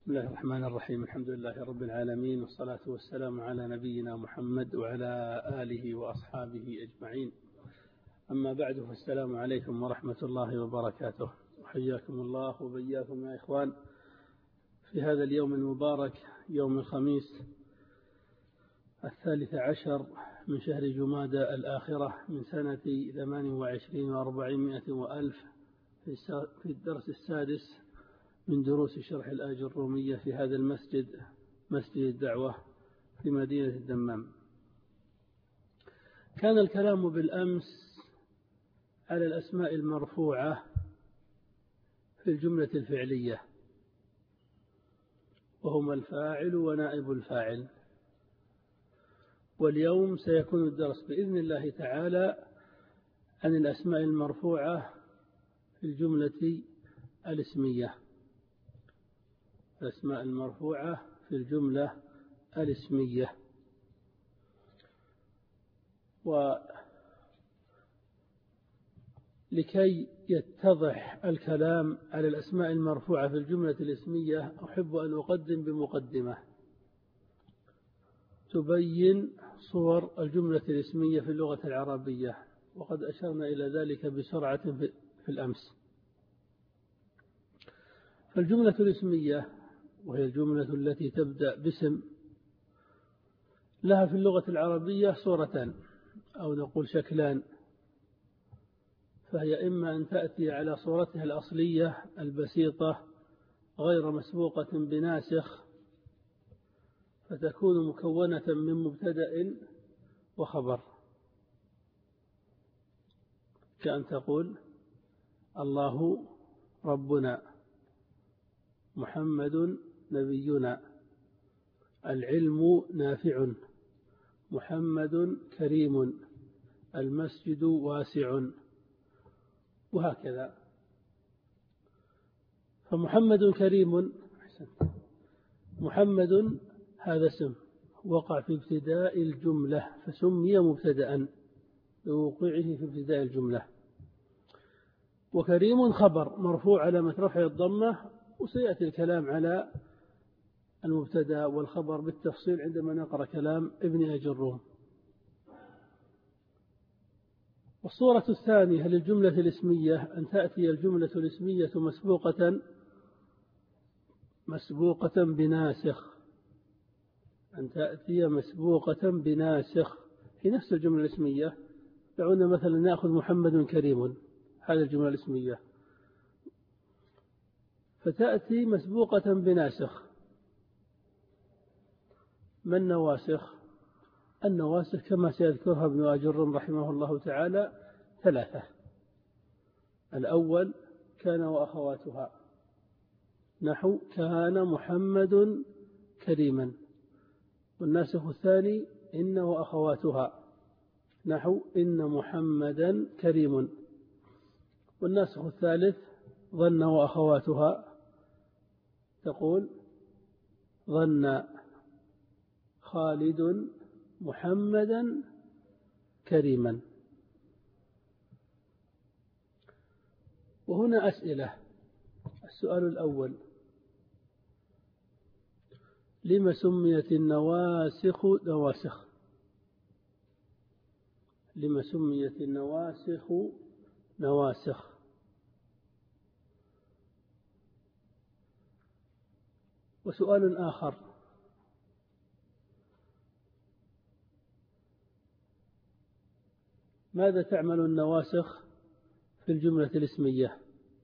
بسم الله الرحمن الرحيم. الحمد لله رب العالمين، والصلاة والسلام على نبينا محمد وعلى آله وأصحابه أجمعين. أما بعد، فالسلام عليكم ورحمة الله وبركاته. وحياكم الله وبياكم يا إخوان في هذا اليوم المبارك، يوم الخميس 13 من شهر جمادى الآخرة من سنة 28 و400 وألف، في الدرس السادس من دروس شرح الآية الرومية في هذا المسجد، مسجد الدعوة في مدينة الدمام. كان الكلام بالأمس على الأسماء المرفوعة في الجملة الفعلية، وهما الفاعل ونائب الفاعل. واليوم سيكون الدرس بإذن الله تعالى عن الأسماء المرفوعة في الجملة الاسمية. الأسماء المرفوعة في الجملة الاسمية. ولكي يتضح الكلام على الأسماء المرفوعة في الجملة الاسمية، أحب أن أقدم بمقدمة تبين صور الجملة الاسمية في اللغة العربية، وقد أشرنا إلى ذلك بسرعة في الأمس. فالجملة الاسمية، وهي الجملة التي تبدأ باسم، لها في اللغة العربية صورتان أو نقول شكلان. فهي إما أن تأتي على صورتها الأصلية البسيطة غير مسبوقة بناسخ، فتكون مكونة من مبتدأ وخبر، كأن تقول الله ربنا، محمد نبينا، العلم نافع، محمد كريم، المسجد واسع، وهكذا. فمحمد كريم، محمد هذا اسم وقع في ابتداء الجملة فسمي مبتدأ لوقوعه في ابتداء الجملة. وكريم خبر مرفوع علامة رفع الضمة، وسيأتي الكلام على المبتدأ والخبر بالتفصيل عندما نقرأ كلام ابن أجي الروم. والصورة الثانية للجملة الاسمية أن تأتي الجملة الاسمية مسبوقة بناسخ، أن تأتي مسبوقة بناسخ في نفس الجملة الاسمية. دعونا مثلا نأخذ محمد كريم، هذه الجملة الاسمية، فتأتي مسبوقة بناسخ. ما النواسخ؟ النواسخ كما سيذكرها ابن أجي الروم رحمه الله تعالى 3. الأول كان وأخواتها، نحو كان محمد كريما. والناسخ الثاني إن وأخواتها، نحو إن محمدا كريم. والناسخ الثالث ظن وأخواتها، تقول ظن خالد محمدا كريما. وهنا أسئلة. السؤال الأول: لما سميت النواسخ نواسخ؟ لما سميت النواسخ نواسخ؟ وسؤال آخر: ماذا تعمل النواسخ في الجملة الاسمية؟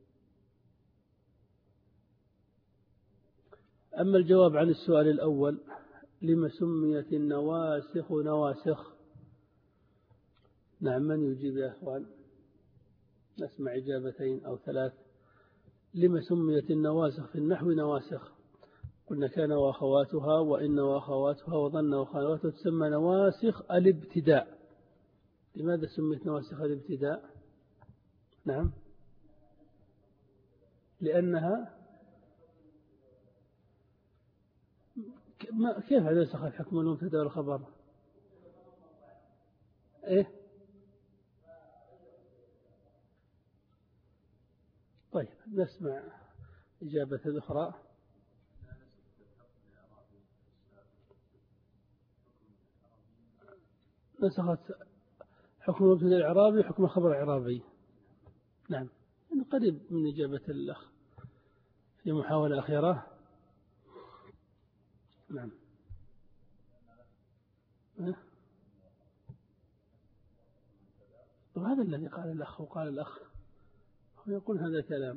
أما الجواب عن السؤال الأول، لما سميت النواسخ نواسخ؟ نعم، من يجيب يا أخوان؟ نسمع إجابتين أو 3. لما سميت النواسخ في النحو نواسخ؟ قلنا كان وأخواتها، وإن وأخواتها، وظن وأخواتها، تسمى نواسخ الابتداء. لماذا سميت نواسخ الابتداء؟ نعم، لأنها كيف نسخ الحكم المبتدأ والخبر؟ إيه؟ طيب، نسمع إجابة أخرى. نسخت حكم المبتدأ الإعرابي وحكم الخبر الإعرابي. نعم، يعني قريب من إجابة الأخ في محاولة أخيرة. نعم. وهذا الذي قال الأخ، وقال الأخ هو يقول هذا الكلام.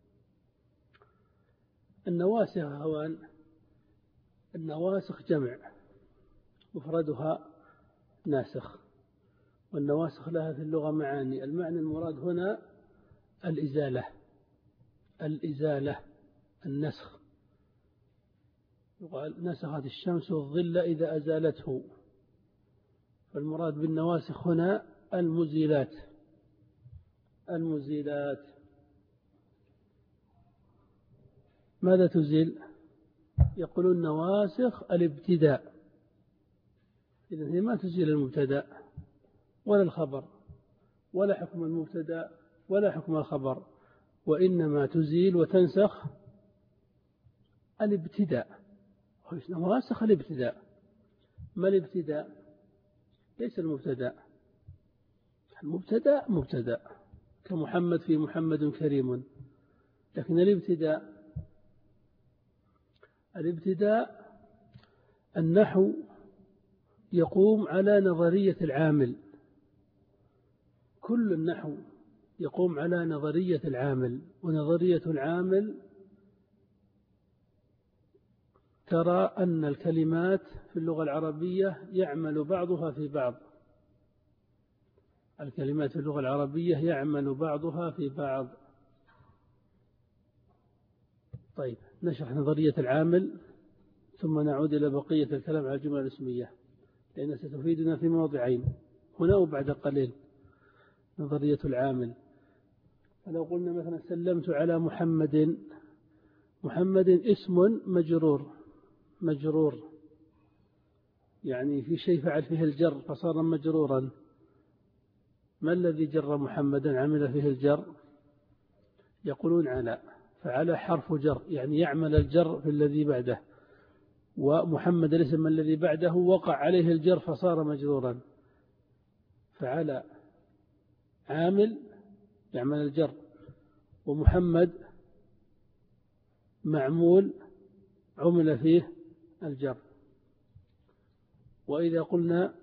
النواسخ هوان، النواسخ جمع مفردها ناسخ، والنواسخ لها في اللغة معاني. المعنى المراد هنا الإزالة، الإزالة، النسخ. يقال نسخت الشمس الظل إذا أزالته، فالمراد بالنواسخ هنا المزيلات، المزيلات. ماذا تزيل؟ يقولون نواسخ الابتداء، إذن هي ما تزيل المبتدأ ولا الخبر ولا حكم المبتدأ ولا حكم الخبر، وإنما تزيل وتنسخ الابتداء. نواسخ الابتداء. ما الابتداء؟ ليس المبتدأ، المبتدأ مبتدأ كمحمد في محمد كريم، لكن الابتداء، الابتداء النحو يقوم على نظرية العامل، كل النحو يقوم على نظرية العامل، ونظرية العامل ترى أن الكلمات في اللغة العربية يعمل بعضها في بعض، الكلمات في اللغة العربية يعمل بعضها في بعض. طيب، نشرح نظرية العامل ثم نعود إلى بقية الكلام على الجمل الاسمية، لأنها ستفيدنا في موضعين هنا وبعد قليل. نظرية العامل، فلو قلنا مثلا سلمت على محمد، محمد اسم مجرور، مجرور يعني في شيء فعل فيه الجر فصار مجرورا. ما الذي جر محمدا عمل فيه الجر؟ يقولون على، فعلى حرف جر يعني يعمل الجر في الذي بعده، ومحمد الاسم الذي بعده وقع عليه الجر فصار مجرورا، فعلى عامل يعمل الجر، ومحمد معمول عمل فيه الجر. وإذا قلنا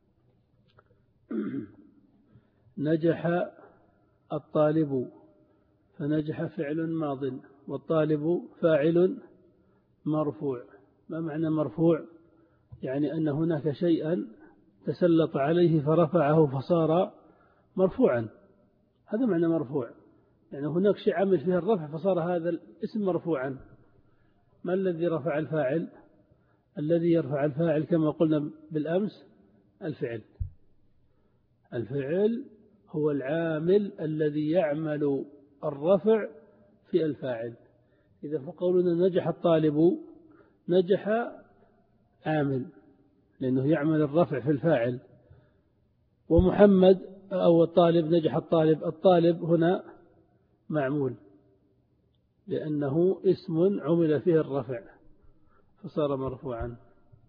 نجح الطالب، فنجح فعل ماض والطالب فاعل مرفوع. ما معنى مرفوع؟ يعني أن هناك شيئا تسلط عليه فرفعه فصار مرفوعا، هذا معنى مرفوع، يعني هناك شيء عمل فيه الرفع فصار هذا الاسم مرفوعا. ما الذي رفع الفاعل؟ الذي يرفع الفاعل كما قلنا بالأمس الفعل، الفعل هو العامل الذي يعمل الرفع في الفاعل. إذا فقولنا نجح الطالب، نجح عامل لأنه يعمل الرفع في الفاعل، ومحمد أو الطالب نجح الطالب، الطالب هنا معمول لأنه اسم عمل فيه الرفع فصار مرفوعا.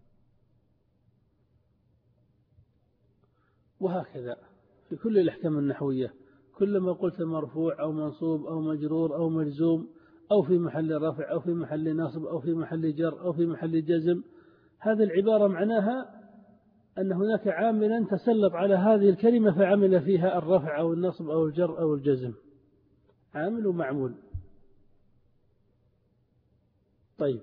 وهكذا في كل الأحكام النحوية، كلما قلت مرفوع أو منصوب أو مجرور أو مجزوم أو في محل رفع أو في محل نصب أو في محل جر أو في محل جزم، هذه العبارة معناها أن هناك عاملا تسلط على هذه الكلمة فعمل فيها الرفع أو النصب أو الجر أو الجزم، عامل ومعمول. طيب،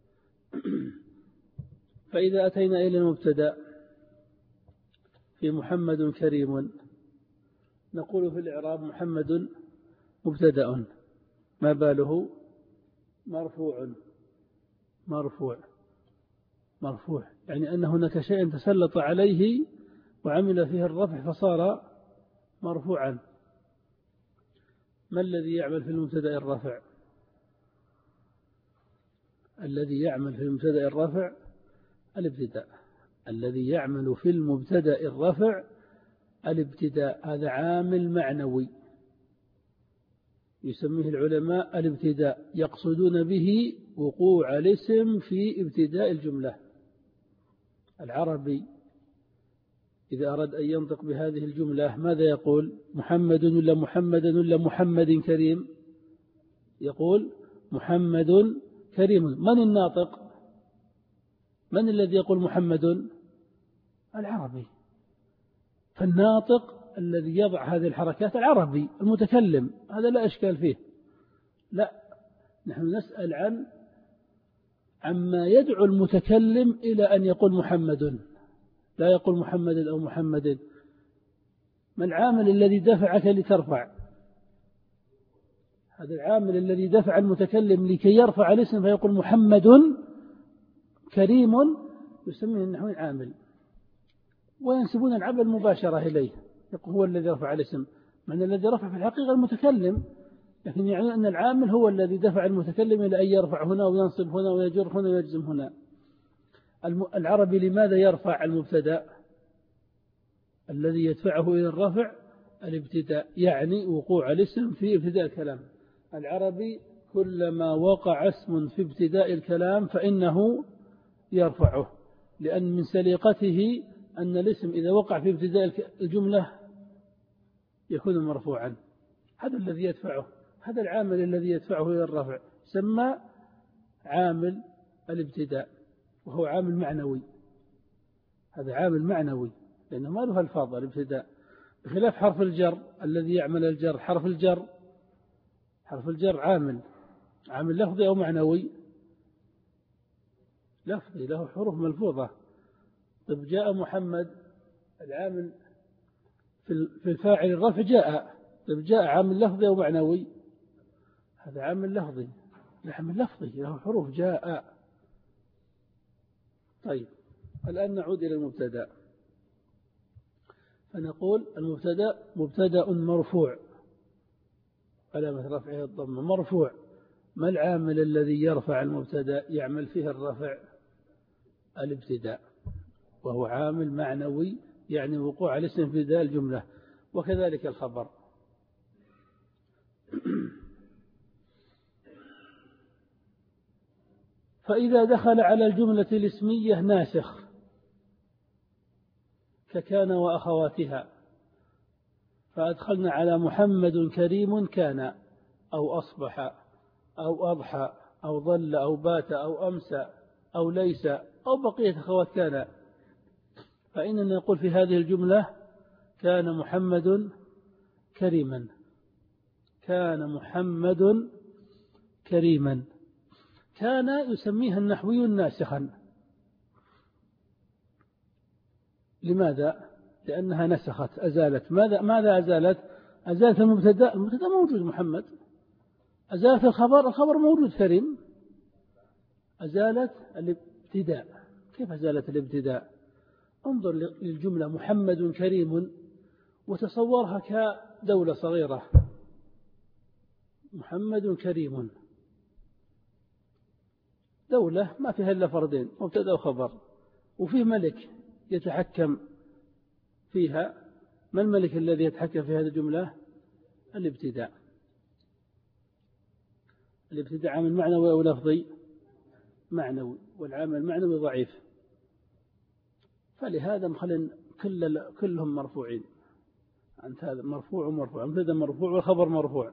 فإذا أتينا إلى المبتدأ في محمد كريم، نقول في الإعراب محمد مبتدأ، ما باله؟ مرفوع، مرفوع، مرفوع، يعني أن هناك شيء تسلط عليه وعمل فيه الرفع فصار مرفوعا. ما الذي يعمل في المبتدأ الرفع؟ الذي يعمل في المبتدأ الرفع الابتداء، الذي يعمل في المبتدأ الرفع الابتداء، هذا عامل معنوي يسميه العلماء الابتداء، يقصدون به وقوع الاسم في ابتداء الجملة. العربي إذا أراد أن ينطق بهذه الجملة ماذا يقول؟ محمد ولا محمدا ولا محمد كريم؟ يقول محمد كريم. من الناطق؟ من الذي يقول محمد؟ العربي. فالناطق الذي يضع هذه الحركات العربي المتكلم، هذا لا إشكال فيه. لا، نحن نسأل عما يدعو المتكلم إلى أن يقول محمد، لا يقول محمد أو محمد. ما العامل الذي دفعك لترفع؟ هذا العامل الذي دفع المتكلم لكي يرفع الاسم فيقول محمد كريم، يسميه النحويين عامل، وينسبون العمل مباشرة إليه، يقول هو الذي رفع الاسم، من الذي رفع في الحقيقة المتكلم، لكن يعني أن العامل هو الذي دفع المتكلم إلى أن يرفع هنا وينصب هنا ويجر هنا ويجزم هنا. العربي لماذا يرفع المبتدأ؟ الذي يدفعه إلى الرفع الابتداء، يعني وقوع الاسم في ابتداء الكلام. العربي كلما وقع اسم في ابتداء الكلام فإنه يرفعه، لأن من سليقته أن الاسم إذا وقع في ابتداء الجملة يكون مرفوعا. هذا الذي يدفعه، هذا العامل الذي يدفعه إلى الرفع سمى عامل الابتداء، وهو عامل معنوي. هذا عامل معنوي لأنه ما له الفاظ الابتداء، بخلاف حرف الجر الذي يعمل الجر. حرف الجر عامل لفظي أو معنوي؟ لفظي، له حروف ملفوظة. طب جاء محمد، العامل في الفاعل الرفع جاء. طب جاء عامل لفظي أو معنوي؟ هذا عامل لفظي، له حروف جاء. طيب الآن نعود إلى المبتدأ، فنقول المبتدأ مبتدأ مرفوع علامة رفعه الضمة، مرفوع. ما العامل الذي يرفع المبتدأ يعمل فيه الرفع؟ الابتداء، وهو عامل معنوي، يعني وقوع الاسم في بداية الجملة. وكذلك الخبر. فإذا دخل على الجملة الاسمية ناسخ ككان وأخواتها، فأدخلنا على محمد كريم كان أو أصبح أو أضحى أو ظل أو بات أو أمسى أو ليس أو بقية أخوات كان، فإننا نقول في هذه الجملة كان محمد كريما. كان محمد كريما. كان يسميها النحوي ناسخا. لماذا؟ لأنها نسخت، أزالت. ماذا أزالت؟ أزالت المبتدأ موجود محمد، أزالت الخبر موجود كريم، أزالت الابتداء. كيف أزالت الابتداء؟ انظر للجملة محمد كريم وتصورها كدولة صغيرة. محمد كريم، دولة ما فيها إلا فردين، مبتدأ وخبر، وفيه ملك يتحكم فيها. ما الملك الذي يتحكم في هذه الجملة؟ الابتداء. الابتداء عامل معنوي أو لفظي؟ معنوي، والعامل المعنوي ضعيف، فلهذا مخلين كلهم مرفوعين. أنت هذا مرفوع ومرفوع، المبتدأ مرفوع والخبر مرفوع.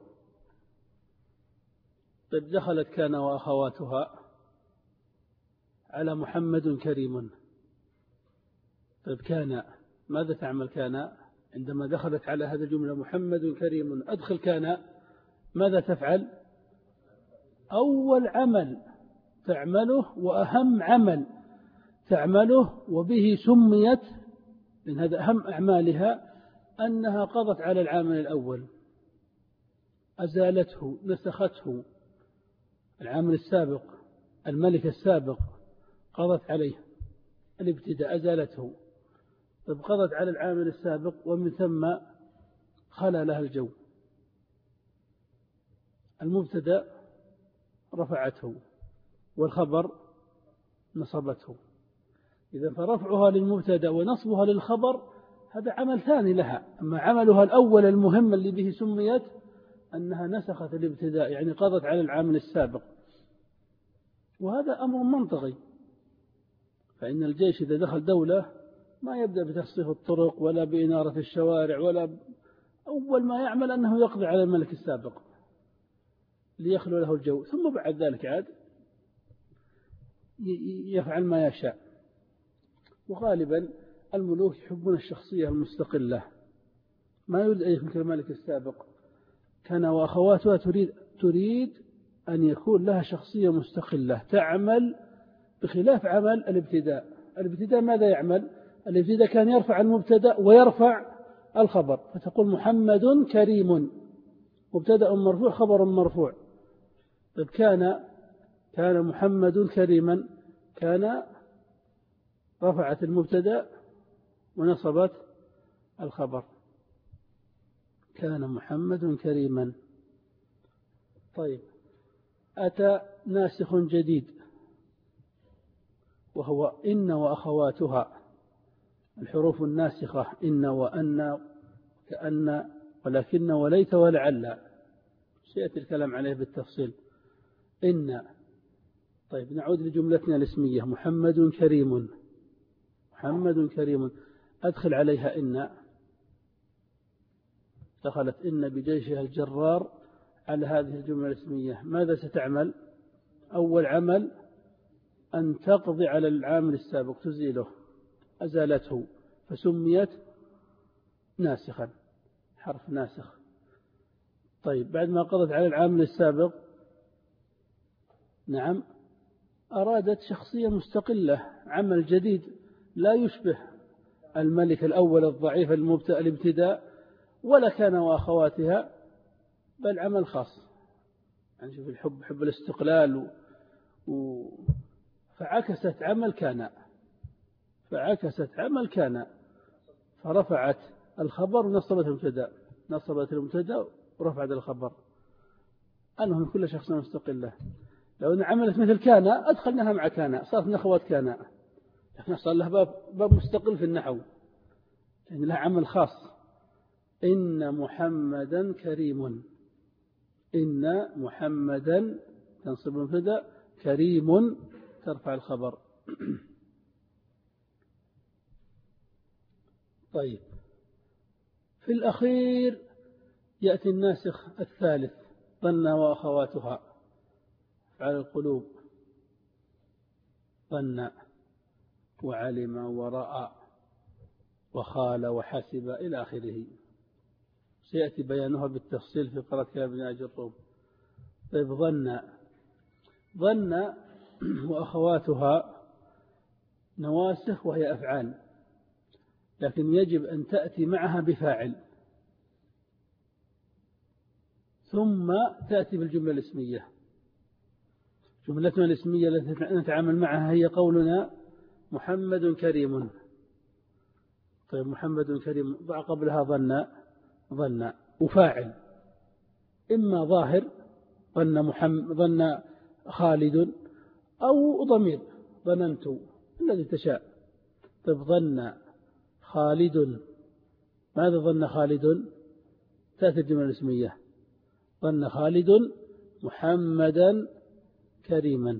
طيب دخلت كان وأخواتها على محمد كريم. طيب كان ماذا تعمل؟ كان عندما دخلت على هذه الجملة محمد كريم، أدخل كان، ماذا تفعل؟ أول عمل تعمله وأهم عمل تعمله، وبه سميت، من هذا أهم أعمالها، أنها قضت على العامل الأول، أزالته، نسخته. العامل السابق، الملك السابق، قضت عليه الابتداء، أزالته. طيب قضت على العامل السابق، ومن ثم خلى لها الجو. المبتدأ رفعته والخبر نصبته. إذا فرفعها للمبتدأ ونصبها للخبر هذا عمل ثاني لها. أما عملها الأول المهم اللي به سميت أنها نسخت الابتداء، يعني قضت على العامل السابق، وهذا أمر منطقي. فإن الجيش إذا دخل دولة ما يبدأ بتصريف الطرق ولا بإنارة الشوارع أول ما يعمل أنه يقضي على الملك السابق ليخلو له الجو، ثم بعد ذلك عاد يفعل ما يشاء. وغالبا الملوك يحبون الشخصية المستقلة، ما يريد أن يكون كالملك السابق. كان وأخواتها تريد أن يكون لها شخصية مستقلة تعمل بخلاف عمل الابتداء. الابتداء ماذا يعمل؟ الابتداء كان يرفع المبتدأ ويرفع الخبر، فتقول محمد كريم، مبتدأ مرفوع خبر مرفوع. طيب كان محمد كريما، كان رفعت المبتدأ ونصبت الخبر، كان محمد كريما. طيب أتى ناسخ جديد وهو إن وأخواتها، الحروف الناسخة إن وأن كأن ولكن وليت ولعل، سيأتي الكلام عليه بالتفصيل. إن. طيب نعود لجملتنا الاسمية محمد كريم، محمد كريم، أدخل عليها إن، دخلت إن بجيشها الجرار على هذه الجملة الاسمية. ماذا ستعمل؟ أول عمل أن تقضي على العامل السابق، تزيله، أزالته، فسميت ناسخا، حرف ناسخ. طيب بعد ما قضت على العامل السابق، نعم، أرادت شخصية مستقلة، عمل جديد لا يشبه الملك الأول الضعيف الابتداء ولا كان وأخواتها، بل عمل خاص. يعني شوف الحب، حب الاستقلال فعكست عمل كان، فرفعت الخبر ونصبت المبتدأ، نصبت المبتدأ ورفعت الخبر. أنهم كل شخص مستقلة. لو أن عملت مثل كان أدخلناها مع كان، صارت من أخوات كان، لكن صار لها باب مستقل في النحو، يعني لها عمل خاص. إن محمدا كريم، إن محمدا تنصب المبتدأ، كريم ترفع الخبر. طيب في الأخير يأتي الناسخ الثالث ظن وأخواتها، على القلوب، ظن وعلم ورأى وخال وحسب إلى آخره، سيأتي بيانها بالتفصيل في قراءة كلام ابن أجي الروم. طيب ظن وأخواتها نواسخ وهي أفعال، لكن يجب أن تأتي معها بفاعل، ثم تأتي بالجملة الاسمية. جملتنا الاسمية التي نتعامل معها هي قولنا محمد كريم. طيب محمد كريم، ضع قبلها ظن وفاعل، إما ظاهر ظن خالد، أو ضمير ظننت، الذي تشاء. طيب ظن خالد، ماذا ظن خالد؟ تأتي الجملة الاسمية، ظن خالد محمدا كريما،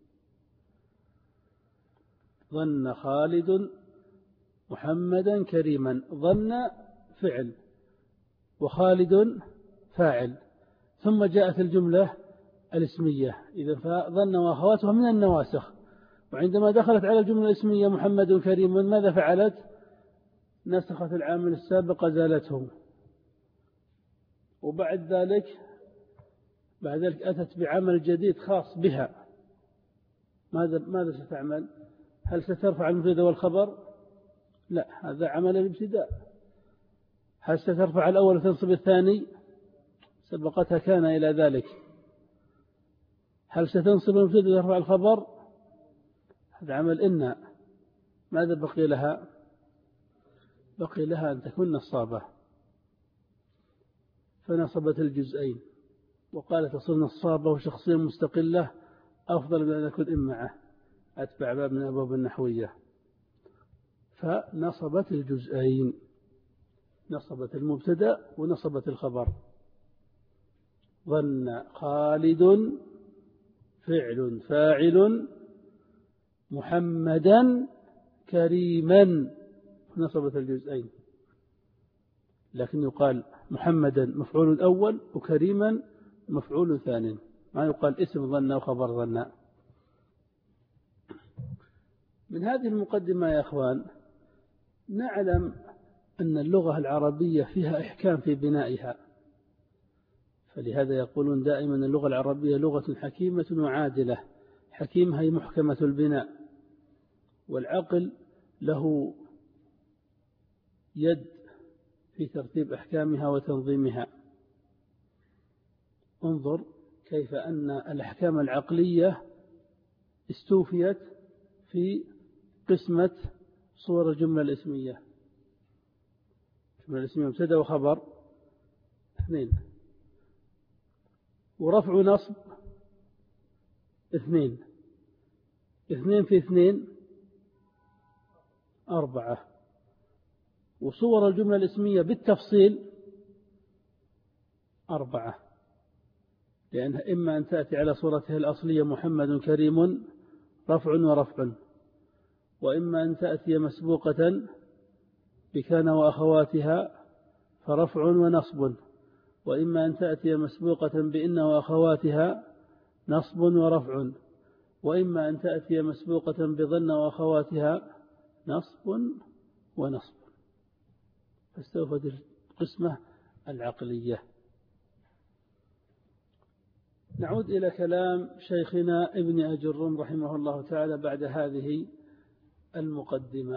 ظن خالد محمدا كريما. ظن فعل وخالد فاعل، ثم جاءت الجملة الاسمية. إذا فظن وأخواتها من النواسخ، وعندما دخلت على الجملة الاسمية محمد كريم، ماذا فعلت؟ نسخت العامل السابق، زالته. وبعد ذلك أتت بعمل جديد خاص بها. ماذا ستعمل؟ هل سترفع المبتدأ والخبر؟ لا، هذا عمل الابتداء. هل سترفع الأول وتنصب الثاني؟ سبقتها كان إلى ذلك. هل ستنصب المبتدأ وترفع الخبر؟ هذا عمل إن. ماذا بقي لها؟ بقي لها أن تكون نصابة، فنصبت الجزئين، وقالت تصل نصابة وشخصية مستقلة أفضل من أن أكون معه، أتبع باب من أبواب النحوية. فنصبت الجزئين، نصبت المبتدأ ونصبت الخبر. ظن خالد فعل فاعل محمدا كريما نصبت الجزئين، لكن يقال محمدا مفعول أول وكريما مفعول ثاني، ما يقال اسم ظن وخبر ظن. من هذه المقدمة يا أخوان نعلم أن اللغة العربية فيها إحكام في بنائها، فلهذا يقولون دائما اللغة العربية لغة حكيمة وعادلة. حكيمة هي محكمة البناء، والعقل له يد في ترتيب أحكامها وتنظيمها. انظر كيف أن الأحكام العقلية استوفيت في قسمة صور الجملة الاسمية. الجملة الاسمية مبتدأ وخبر 2، ورفع نصب 2، 2 في 2 4، وصور الجملة الاسمية بالتفصيل 4، لأنها إما أن تأتي على صورتها الأصلية محمد كريم رفع ورفع، وإما أن تأتي مسبوقة بكان وأخواتها فرفع ونصب، وإما أن تأتي مسبوقة بإن وأخواتها نصب ورفع، وإما أن تأتي مسبوقة بظن وأخواتها نصب ونصب. فاستوفت القسمة العقلية. نعود إلى كلام شيخنا ابن أجرم رحمه الله تعالى بعد هذه المقدمة.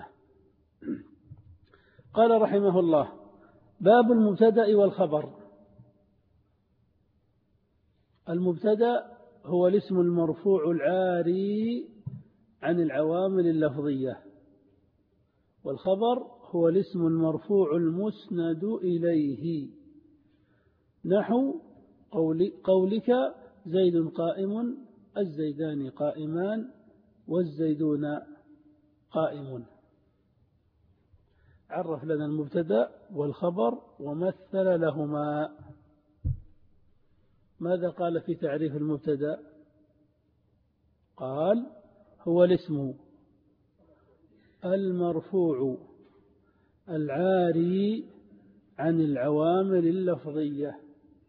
قال رحمه الله: باب المبتدأ والخبر. المبتدأ هو الاسم المرفوع العاري عن العوامل اللفظية، والخبر هو الاسم المرفوع المسند إليه، نحو قولك زيد قائم، الزيدان قائمان، والزيدون قائمون. عرف لنا المبتدأ والخبر ومثل لهما. ماذا قال في تعريف المبتدأ؟ قال: هو الاسم المرفوع العاري عن العوامل اللفظية.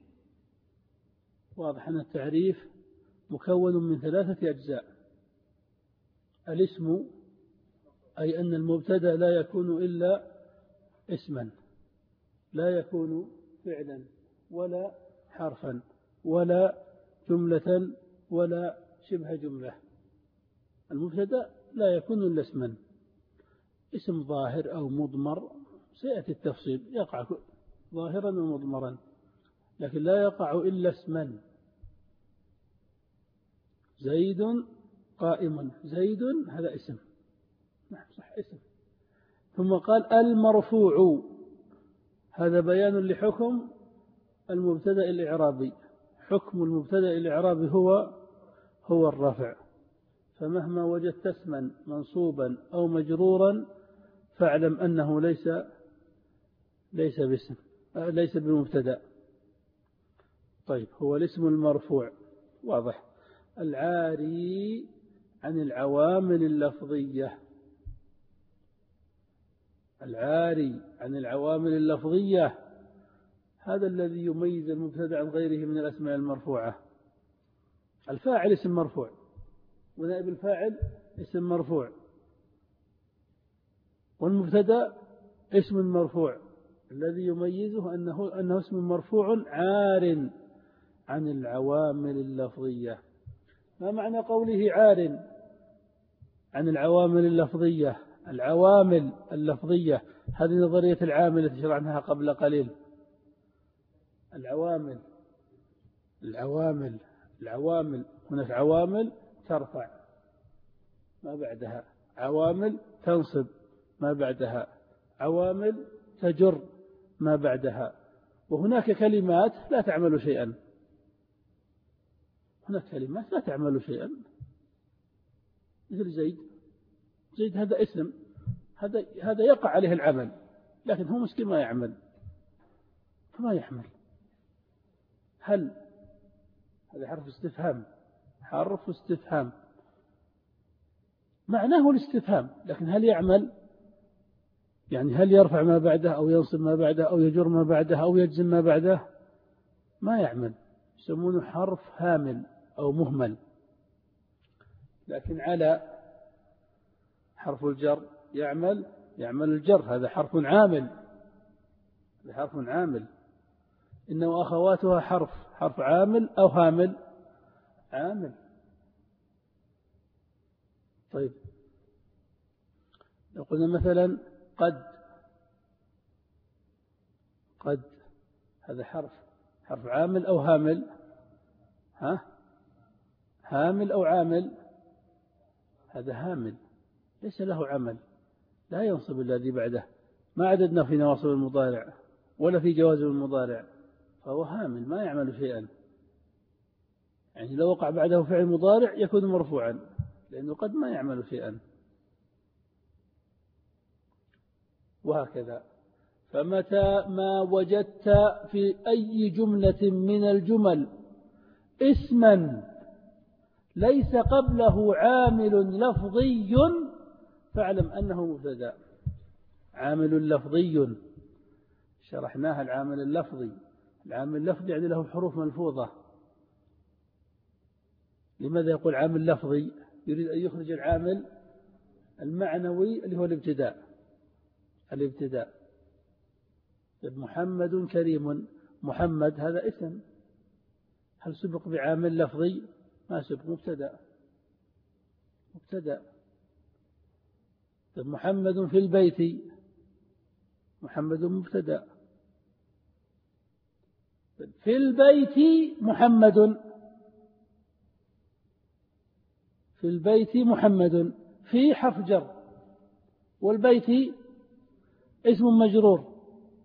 واضح أن التعريف مكون من 3 أجزاء. الاسم أي أن المبتدأ لا يكون إلا اسما، لا يكون فعلا ولا حرفا ولا جملة ولا شبه جملة. المبتدأ لا يكون إلا اسما، اسم ظاهر أو مضمر، سيأتي التفصيل، يقع ظاهرا ومضمرا، لكن لا يقع إلا اسما. زيد قائم، زيد هذا اسم، صح اسم. ثم قال المرفوع، هذا بيان لحكم المبتدأ الإعرابي. حكم المبتدأ الإعرابي هو الرفع، فمهما وجدت اسما منصوبا أو مجرورا فاعلم أنه ليس باسم، ليس بمبتدأ. طيب، هو الاسم المرفوع واضح العاري عن العوامل اللفظية. العاري عن العوامل اللفظية هذا الذي يميز المبتدأ عن غيره من الأسماء المرفوعة. الفاعل اسم مرفوع، ونائب الفاعل اسم مرفوع، والمبتدأ اسم مرفوع. الذي يميزه أنه اسم مرفوع عار عن العوامل اللفظية. ما معنى قوله عار عن العوامل اللفظية؟ العوامل اللفظية هذه نظرية العامل التي شرعناها قبل قليل. العوامل هناك عوامل ترفع ما بعدها، عوامل تنصب ما بعدها، عوامل تجر ما بعدها، وهناك كلمات لا تعمل شيئا. هناك كلمات لا تعمل شيئا، مثل زيد. زيد هذا اسم، هذا يقع عليه العمل، لكن هو مسكين ما يعمل فما يحمل. هل هذا حرف استفهام، حرف استفهام معناه الاستفهام، لكن هل يعمل؟ يعني هل يرفع ما بعده أو ينصب ما بعده أو يجر ما بعده أو يجزم ما بعده؟ ما يعمل، يسمونه حرف هامل أو مهمل. لكن على حرف الجر يعمل الجر، هذا حرف عامل، إنه أخواتها حرف عامل أو هامل، عامل. طيب لو قلنا مثلا قد هذا حرف عامل أو هامل؟ هامل أو عامل؟ هذا هامل، ليس له عمل، لا ينصب الذي بعده، ما عددنا في نواصب المضارع ولا في جوازم المضارع، فهو هامل ما يعمل شيئا. يعني لو وقع بعده فعل مضارع يكون مرفوعا، لأنه قد ما يعمل شيئا. وهكذا. فمتى ما وجدت في أي جملة من الجمل اسما ليس قبله عامل لفظي فاعلم أنه مبتدأ. عامل لفظي شرحناها. العامل اللفظي يعني له حروف ملفوظة. لماذا يقول عامل لفظي؟ يريد أن يخرج العامل المعنوي اللي هو الابتداء. محمد كريم، محمد هذا اسم، هل سبق بعامل لفظي؟ ما سبق، مبتدأ. محمد في البيت، محمد مبتدأ. في البيت محمد، في حرف جر، والبيت اسم مجرور.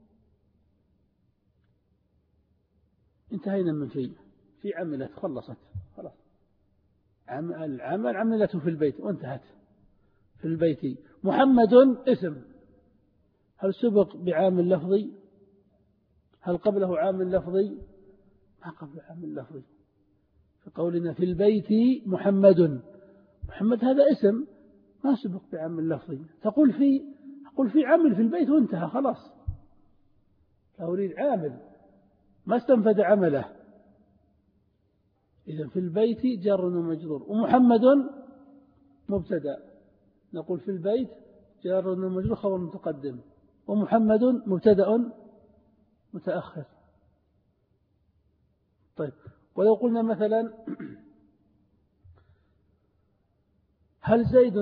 انتهينا من في عملت، خلصت خلاص. العمل عملته في البيت وانتهت. في البيت محمد اسم، هل سبق بعامل لفظي؟ هل قبله عامل لفظي؟ ما قبله عامل لفظي. فقولنا في البيت محمد هذا اسم ما سبق بعامل لفظي. تقول في عامل في البيت وانتهى خلاص. لا أريد عامل ما استنفد عمله. إذا في البيت جر ومجرور، ومحمد مبتدأ. نقول في البيت جار ومجرور خبر متقدم، ومحمد مبتدأ متأخر. طيب ولو قلنا مثلا هل زيد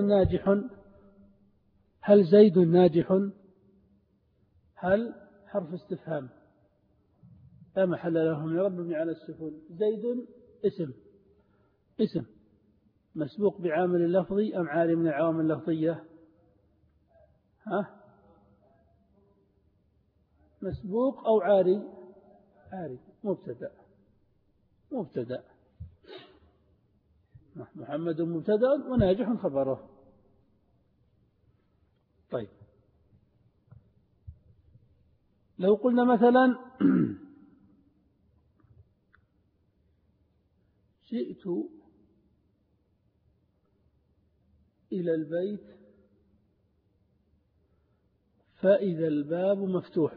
ناجح؟ هل حرف استفهام لا محل له من رب مبني على السكون. زيد اسم مسبوق بعامل لفظي أم عاري من العوامل اللفظية؟ مسبوق أو عاري؟ مبتدأ. محمد مبتدأ وناجح خبره. طيب لو قلنا مثلا جئت إلى البيت فإذا الباب مفتوح.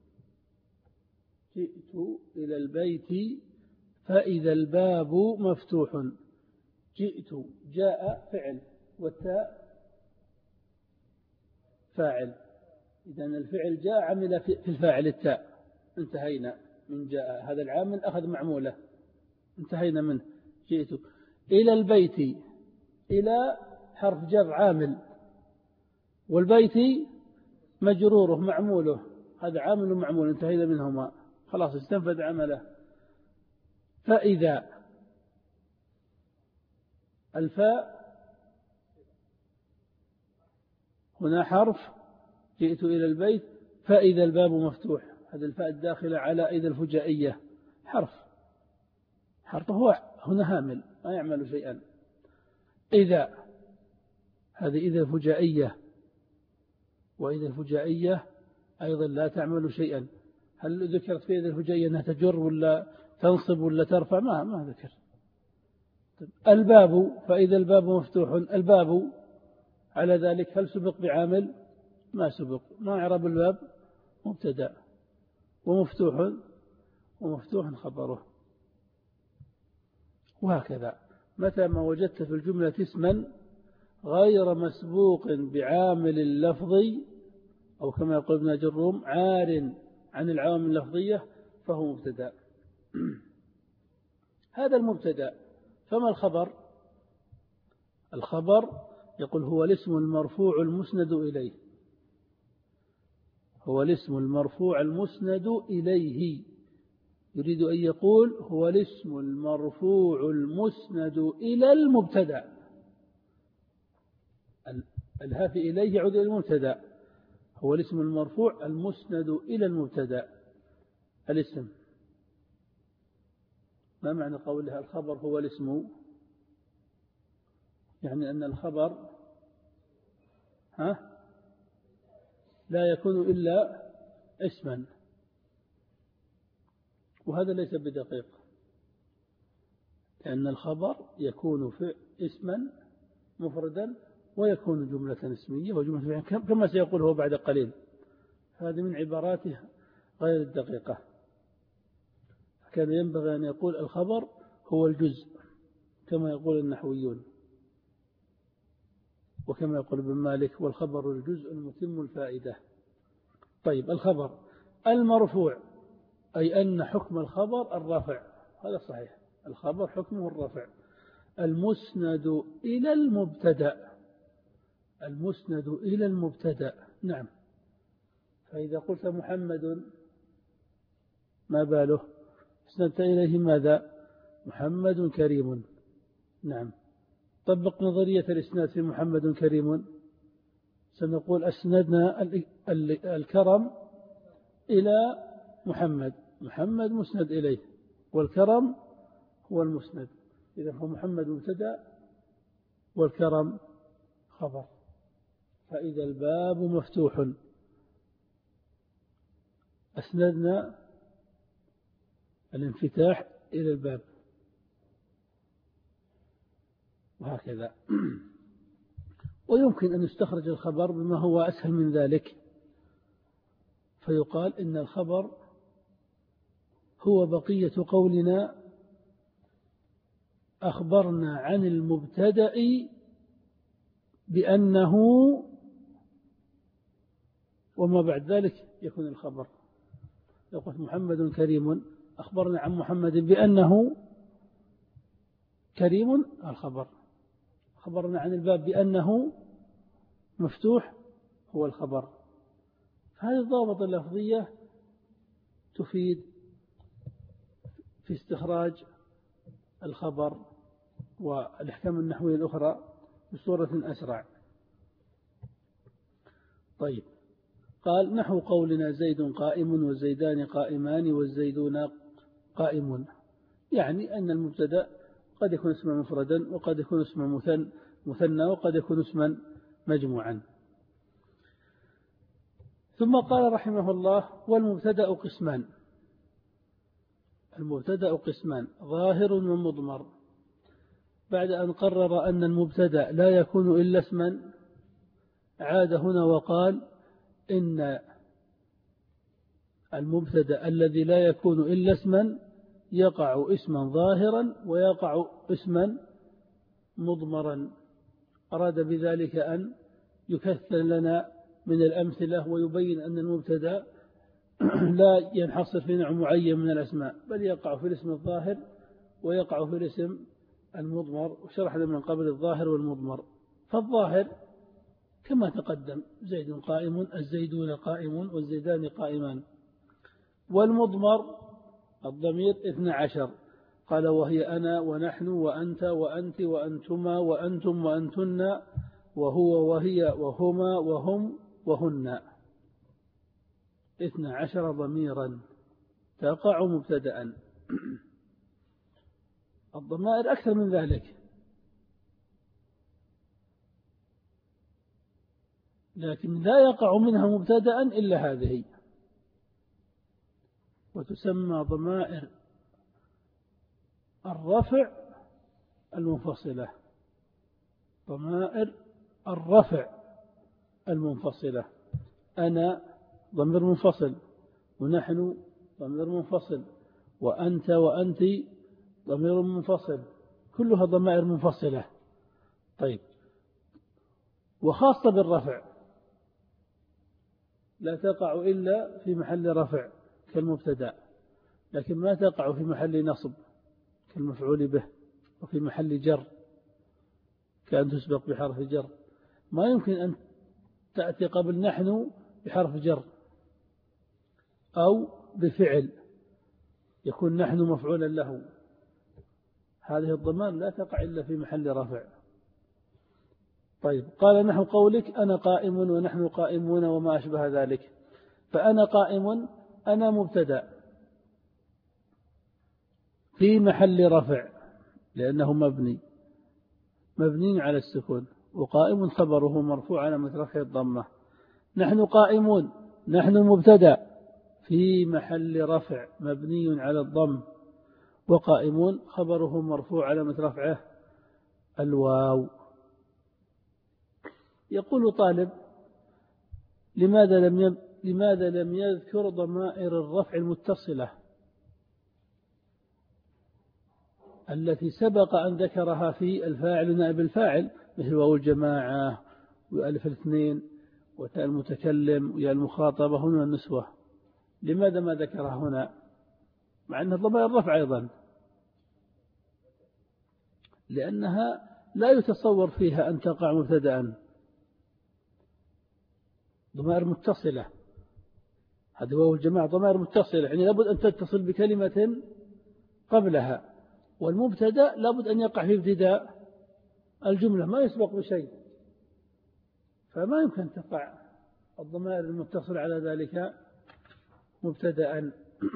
جئت إلى البيت فإذا الباب مفتوح. جئت جاء فعل والتاء فاعل. إذن الفعل جاء عمل في الفاعل التاء. انتهينا من جاء، هذا العامل أخذ معمولة، انتهينا منه. جئت إلى البيت، إلى حرف جر عامل، والبيت مجروره معموله، هذا عامل ومعمول، انتهينا منهما خلاص استنفذ عمله. فإذا الفاء هنا حرف. جئت إلى البيت فإذا الباب مفتوح، هذا الفاء الداخلة على إذا الفجائية حرف هو هنا هامل ما يعمل شيئا. إذا هذه إذا الفجائية، وإذا الفجائية أيضا لا تعمل شيئا. هل ذكرت في إذا الفجائية أنها تجر ولا تنصب ولا ترفع؟ ما ذكر. الباب فإذا الباب مفتوح، الباب على ذلك هل سبق بعامل؟ ما سبق. ما إعراب الباب؟ مبتدأ ومفتوح خبره. وهكذا متى ما وجدت في الجملة اسما غير مسبوق بعامل لفظي أو كما يقول ابن جروم عار عن العوامل اللفظية فهو مبتدأ. هذا المبتدأ. فما الخبر؟ الخبر يقول هو الاسم المرفوع المسند إليه. هو الاسم المرفوع المسند إليه. يريد أن يقول هو الاسم المرفوع المسند إلى المبتدأ. الهاء في إليه يعود إلى المبتدأ. هو الاسم المرفوع المسند إلى المبتدأ. الاسم. ما معنى قولها الخبر هو الاسم؟ يعني أن الخبر لا يكون إلا اسما، وهذا ليس بدقيق، لأن الخبر يكون في اسما مفردا ويكون جملة اسمية وجملة فعلية كما سيقول هو بعد قليل. هذه من عباراته غير الدقيقة. كان ينبغي أن يقول الخبر هو الجزء كما يقول النحويون، وكما يقول ابن مالك والخبر الجزء المتم الفائدة. طيب الخبر المرفوع أي أن حكم الخبر الرفع، هذا صحيح، الخبر حكمه الرفع. المسند إلى المبتدأ. المسند إلى المبتدأ. نعم. فإذا قلت محمد ما باله؟ اسندت إليه ماذا؟ محمد كريم. نعم. طبق نظرية الإسناد في محمد كريم. سنقول أسندنا الكرم إلى محمد. محمد مسند إليه والكرم هو المسند. إذا هو محمد مبتدأ والكرم خبر. فإذا الباب مفتوح أسندنا الانفتاح إلى الباب، وهكذا. ويمكن أن يستخرج الخبر بما هو أسهل من ذلك، فيقال إن الخبر هو بقية قولنا أخبرنا عن المبتدأ بأنه، وما بعد ذلك يكون الخبر. يقول محمد كريم، أخبرنا عن محمد بأنه كريم، الخبر. خبرنا عن الباب بأنه مفتوح، هو الخبر. هذه الضوابط اللفظية تفيد في استخراج الخبر والأحكام النحوية الأخرى بصورة أسرع. طيب، قال نحو قولنا زيد قائم والزيدان قائمان والزيدون قائمون، يعني أن المبتدأ قد يكون اسما مفردا وقد يكون اسما مثنى وقد يكون اسما مجموعا. ثم قال رحمه الله والمبتدأ قسمان. المبتدأ قسمان ظاهر ومضمر. بعد أن قرر أن المبتدأ لا يكون إلا اسما عاد هنا وقال إن المبتدأ الذي لا يكون إلا اسما يقع اسما ظاهرا ويقع اسما مضمرا. أراد بذلك أن يكثر لنا من الأمثلة ويبين أن المبتدأ لا ينحصر في نوع معين من الأسماء، بل يقع في الاسم الظاهر ويقع في الاسم المضمر. وشرحنا من قبل الظاهر والمضمر. فالظاهر كما تقدم زيد قائم، الزيدون قائمون، والزيدان قائمان. والمضمر الضمير 12، قال وهي أنا ونحن وأنت وأنت وأنتما وأنتم وأنتن وهو وهي وهما وهم وهن. 12 ضميرا تقع مبتدأ. الضمائر أكثر من ذلك، لكن لا يقع منها مبتدأ إلا هذه، وتسمى ضمائر الرفع المنفصلة. ضمائر الرفع المنفصلة. أنا ضمير منفصل، ونحن ضمير منفصل، وأنت وأنت ضمير منفصل، كلها ضمائر منفصلة. طيب، وخاصة بالرفع لا تقع إلا في محل رفع كالمبتدأ، لكن ما تقع في محل نصب كالمفعول به، وفي محل جر كأن تسبق بحرف جر. ما يمكن أن تأتي قبل نحن بحرف جر أو بفعل يكون نحن مفعولا له، هذه الضمائر لا تقع إلا في محل رفع. طيب، قال نحو قولك أنا قائم ونحن قائمون وما أشبه ذلك. فأنا قائم، أنا مبتدأ في محل رفع لأنه مبني على السكون، وقائم خبره مرفوع على رفع الضمة. نحن قائمون، نحن مبتدأ في محل رفع مبني على الضم، وقائمون خبره مرفوع على رفعه الواو. يقول طالب: لماذا لم يذكر ضمائر الرفع المتصلة التي سبق أن ذكرها في الفاعل ونائب الفاعل، مثل واو الجماعة وألف الاثنين وتاء المتكلم ويا المخاطبة هنا النسوة؟ لماذا ما ذكرها هنا مع أنها ضمائر الرفع أيضا؟ لأنها لا يتصور فيها أن تقع مبتدأ، ضمائر متصلة. هذه واو الجماعة ضمائر متصلة، يعني لابد أن تتصل بكلمة قبلها، والمبتدأ لابد أن يقع في ابتداء الجملة، ما يسبق بشيء، فما يمكن أن تقع الضمائر المتصلة على ذلك مبتدأ.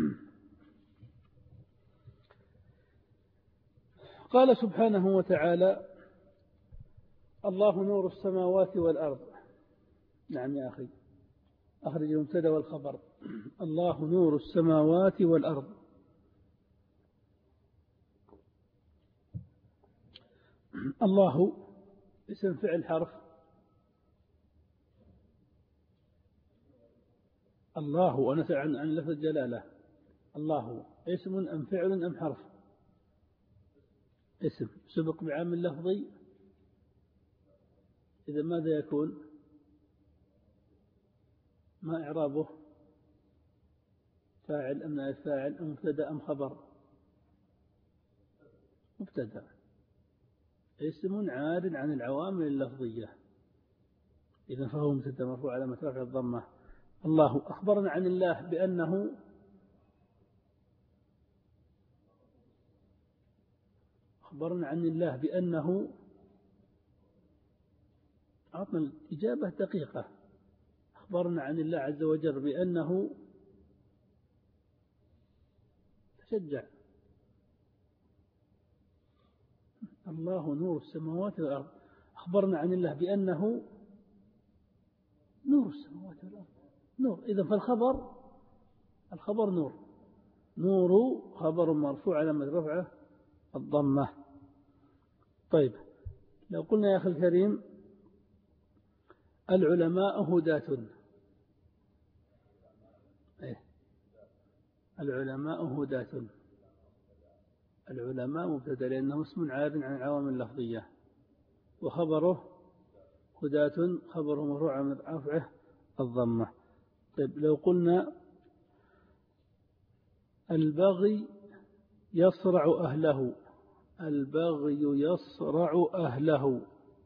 قال سبحانه وتعالى: الله نور السماوات والأرض. نعم يا أخي، أخرج المبتدأ والخبر. الله نور السماوات والأرض. الله اسم فعل حرف. الله، ونسأل عن لفظ الجلالة. الله اسم أم فعل أم حرف؟ اسم سبق بعامل لفظي، إذا ماذا يكون؟ ما إعرابه؟ فاعل أم نائب فاعل أم مبتدأ أم خبر؟ مبتدأ، اسم عار عن العوامل اللفظية، إذا فهو مبتدأ مرفوع على رفع الضمة. الله أخبرنا عن الله بأنه أعطنا الإجابة دقيقة. أخبرنا عن الله عز وجل بأنه تشجع. الله نور السماوات والأرض. أخبرنا عن الله بأنه نور السماوات والأرض، نور. إذن فالخبر نور خبر مرفوع على رفعه الضمة. طيب، لو قلنا يا أخي الكريم العلماء هداة، العلماء هداة. العلماء مبتدأ لأنه اسم عار عن العوامل اللفظية، وخبره هداة خبره مرفوع من رفعه الضمة. طيب، لو قلنا البغي يصرع أهله. البغي يصرع أهله.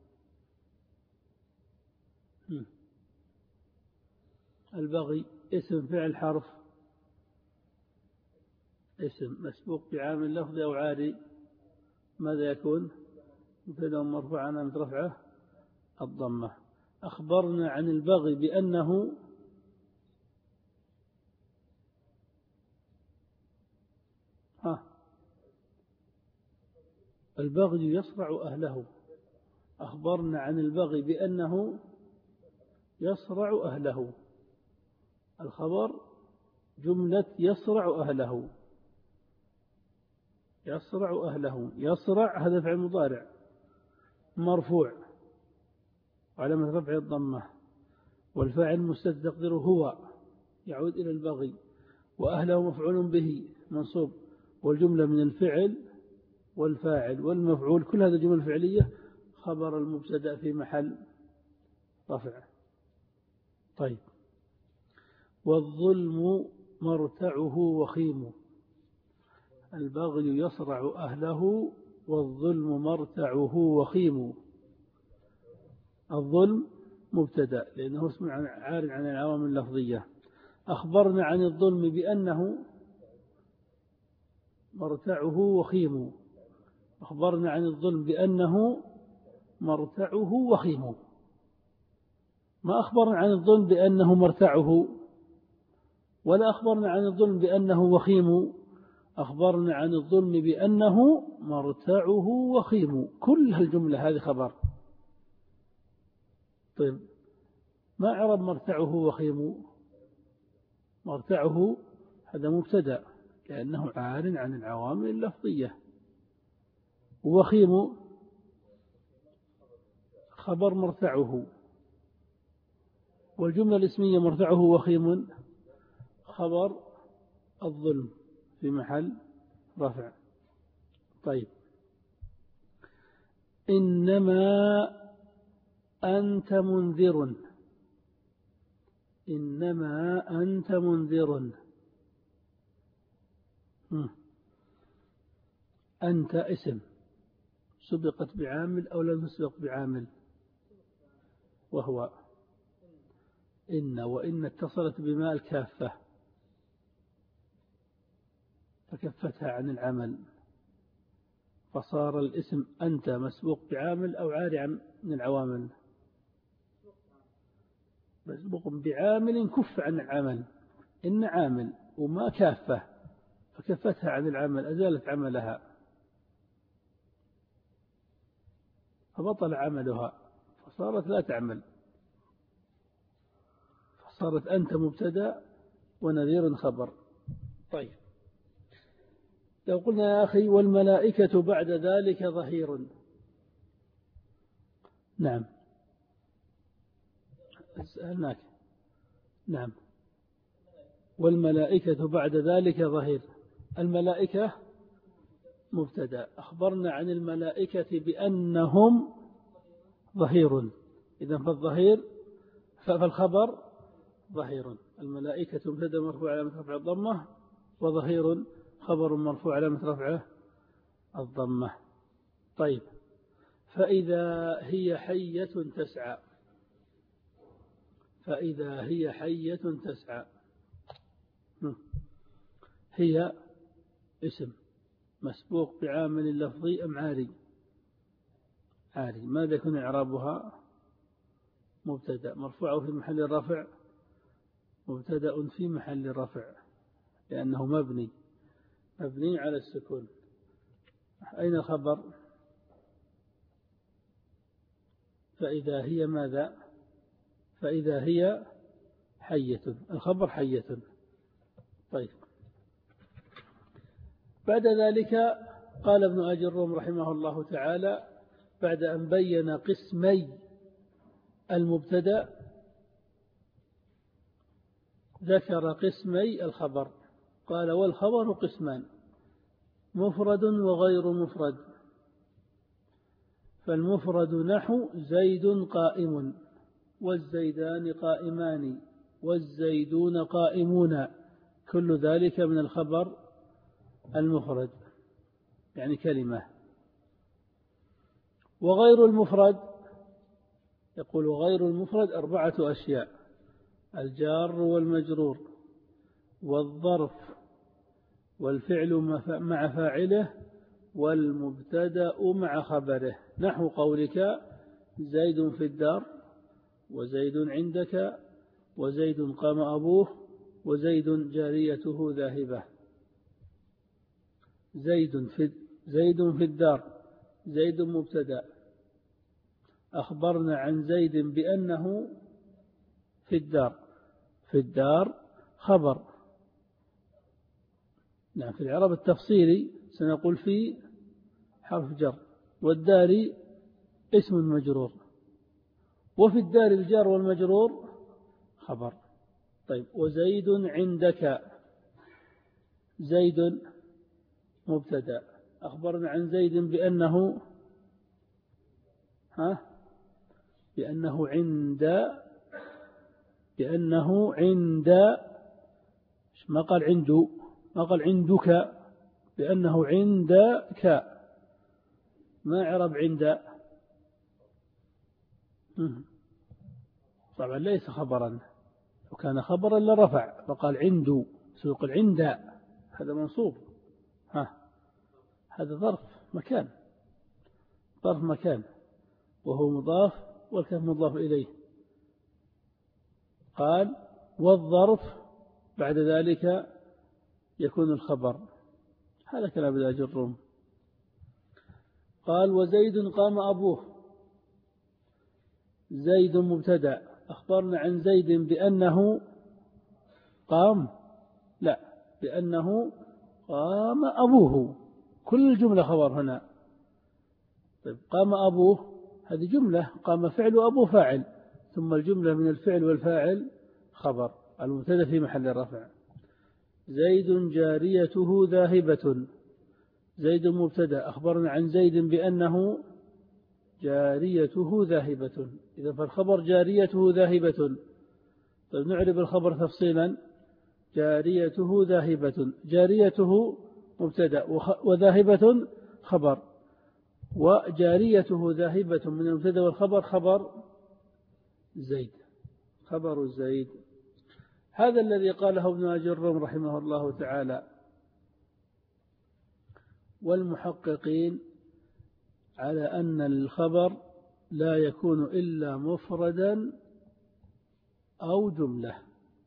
البغي اسم فعل حرف، اسم مسبوق بعامل لفظي أو عاري، ماذا يكون؟ مبتدأ مرفوع على رفعه الضمة. أخبرنا عن البغي بأنه البغي يصرع أهله. أخبرنا عن البغي بأنه يصرع أهله. الخبر جملة يصرع أهله. يصرع أهله. يصرع هذا فعل مضارع مرفوع وعلامة رفعه الضمة، والفاعل مستتر تقديره هو يعود إلى البغي، وأهله مفعول به منصوب، والجملة من الفعل والفاعل والمفعول كل هذه الجمل الفعلية خبر المبتدأ في محل رفع. طيب. والظلم مرتعه وخيم، البغي يصرع أهله والظلم مرتعه وخيم. الظلم مبتدأ لأنه اسم عار عن العوامل اللفظية. أخبرنا عن الظلم بأنه مرتعه وخيم، أخبرنا عن الظلم بأنه مرتعه وخيم، ما أخبرنا عن الظلم بأنه مرتعه ولا أخبرنا عن الظلم بأنه وخيم، أخبرنا عن الظلم بأنه مرتعه وخيم. كل الجملة هذه خبر. طيب، ما عرب مرتعه وخيم؟ مرتعه هذا مبتدأ لأنه عار عن العوامل اللفظية، وخيم خبر مرتعه، والجملة الاسمية مرتعه وخيم خبر الظلم في محل رفع. طيب. إنما أنت منذر، إنما أنت منذر. أنت اسم سبقت بعامل أو لم تسبق بعامل، وهو إن، وإن اتصلت بماء الكافة فكفتها عن العمل، فصار الاسم أنت مسبوق بعامل أو عاري من العوامل، مسبوق بعامل كف عن العمل. إن عامل وما كافة فكفتها عن العمل، أزالت عملها فبطل عملها فصارت لا تعمل، فصارت أنت مبتدأ ونذير خبر. طيب. لو قلنا يا أخي والملائكة بعد ذلك ظهير. نعم، سألناك. نعم. والملائكة بعد ذلك ظهير. الملائكة مبتدأ، أخبرنا عن الملائكة بأنهم ظهير، إذن فالظهير فالخبر ظهير. الملائكة مبتدأ مرفوع علامة رفع الضمة، وظهير خبر مرفوع علامة رفعه الضمة. طيب. فإذا هي حية تسعى، فإذا هي حية تسعى. هي اسم مسبوق بعامل لفظي أم عاري؟ عاري. ماذا يكون إعرابها؟ مبتدأ مرفوع في محل الرفع، مبتدأ في محل الرفع لأنه مبني على السكون. أين الخبر؟ فإذا هي ماذا؟ فإذا هي حية، الخبر حية. طيب. بعد ذلك قال ابن أجرم رحمه الله تعالى بعد أن بين قسمي المبتدأ ذكر قسمي الخبر، قال والخبر قسمان: مفرد وغير مفرد. فالمفرد نحو زيد قائم، والزيدان قائمان، والزيدون قائمون، كل ذلك من الخبر المفرد يعني كلمة. وغير المفرد، يقول غير المفرد 4 أشياء: الجار والمجرور، والظرف، والفعل مع فاعله، والمبتدأ مع خبره. نحو قولك زيد في الدار، وزيد عندك، وزيد قام أبوه، وزيد جاريته ذاهبة. زيد في الدار، زيد مبتدأ، أخبرنا عن زيد بأنه في الدار، في الدار خبر. نعم، في الإعراب التفصيلي سنقول في حرف جر، والدار اسم مجرور. وفي الدار الجار والمجرور خبر. طيب وزيد عندك، زيد مبتدأ، أخبرنا عن زيد بأنه بأنه عند ما قال عنده، ما قال عندك، بأنه عندك. ما عرب عند؟ طبعا ليس خبرا، وكان خبرا لرفع، فقال عنده، سوق العند هذا منصوب، هذا ظرف مكان، ظرف مكان، وهو مضاف والكاف مضاف إليه. قال والظرف بعد ذلك يكون الخبر. هذا كلام ابن أجرم. قال وزيد قام أبوه، زيد مبتدأ، أخبرنا عن زيد بأنه قام، لا، بأنه قام أبوه، كل الجملة خبر هنا. طيب قام أبوه هذه جملة، قام فعل وأبوه فاعل، ثم الجملة من الفعل والفاعل خبر، المبتدأ في محل رفع. زيد جاريته ذاهبة، زيد مبتدأ، أخبرنا عن زيد بأنه جاريته ذاهبة، إذا فالخبر جاريته ذاهبة. طيب نعرف الخبر تفصيلا. جاريته ذاهبة، جاريته مبتدأ وذاهبة خبر، وجاريته ذاهبة من المبتدأ والخبر خبر زيد، خبر زيد. هذا الذي قاله ابن أجرم رحمه الله تعالى. والمحققين على أن الخبر لا يكون إلا مفردا أو جملة.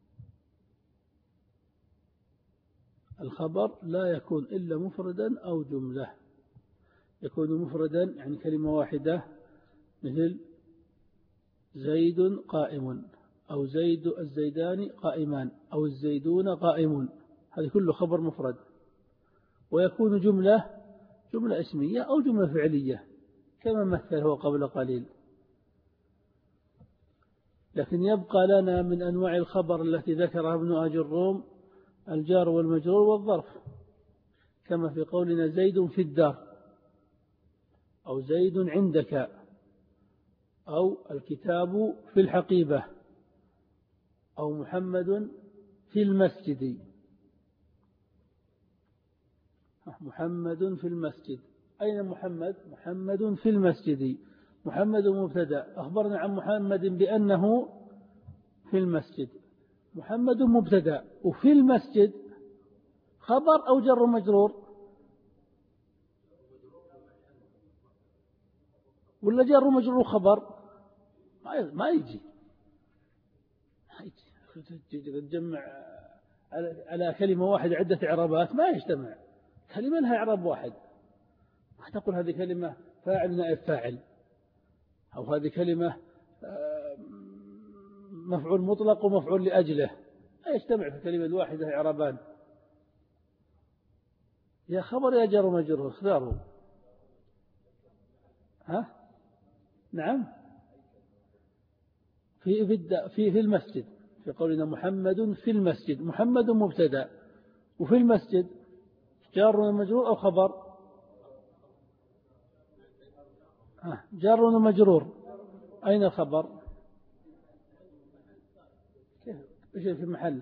الخبر لا يكون إلا مفردا أو جملة. يكون مفردا يعني كلمة واحدة، مثل زيد قائم، أو الزيدان قائمان، أو الزيدون قائمون، هذا كله خبر مفرد. ويكون جملة اسمية أو جملة فعلية كما مثل هو قبل قليل. لكن يبقى لنا من أنواع الخبر التي ذكرها ابن أجرم الجار والمجرور والظرف، كما في قولنا زيد في الدار، أو زيد عندك، أو الكتاب في الحقيبة، أو محمد في المسجد. محمد في المسجد، أين محمد؟ محمد في المسجد. محمد مبتدأ، أخبرنا عن محمد بأنه في المسجد. محمد مبتدأ وفي المسجد خبر أو جر مجرور؟ ولا جر مجرور خبر؟ ما يجي تجمع على كلمة واحدة عدة إعرابات، ما يجتمع. كلمة لها إعراب واحد، ما تقول هذه كلمة فاعل نائب فاعل، أو هذه كلمة مفعول مطلق ومفعول لأجله، لا يجتمع في كلمة واحدة إعرابان. يا خبر يا جر مجرور، اختاروا. نعم، في المسجد، في قولنا محمد في المسجد. محمد مبتدأ وفي المسجد جار مجرور أو خبر؟ جار مجرور. أين الخبر؟ إيش في محل؟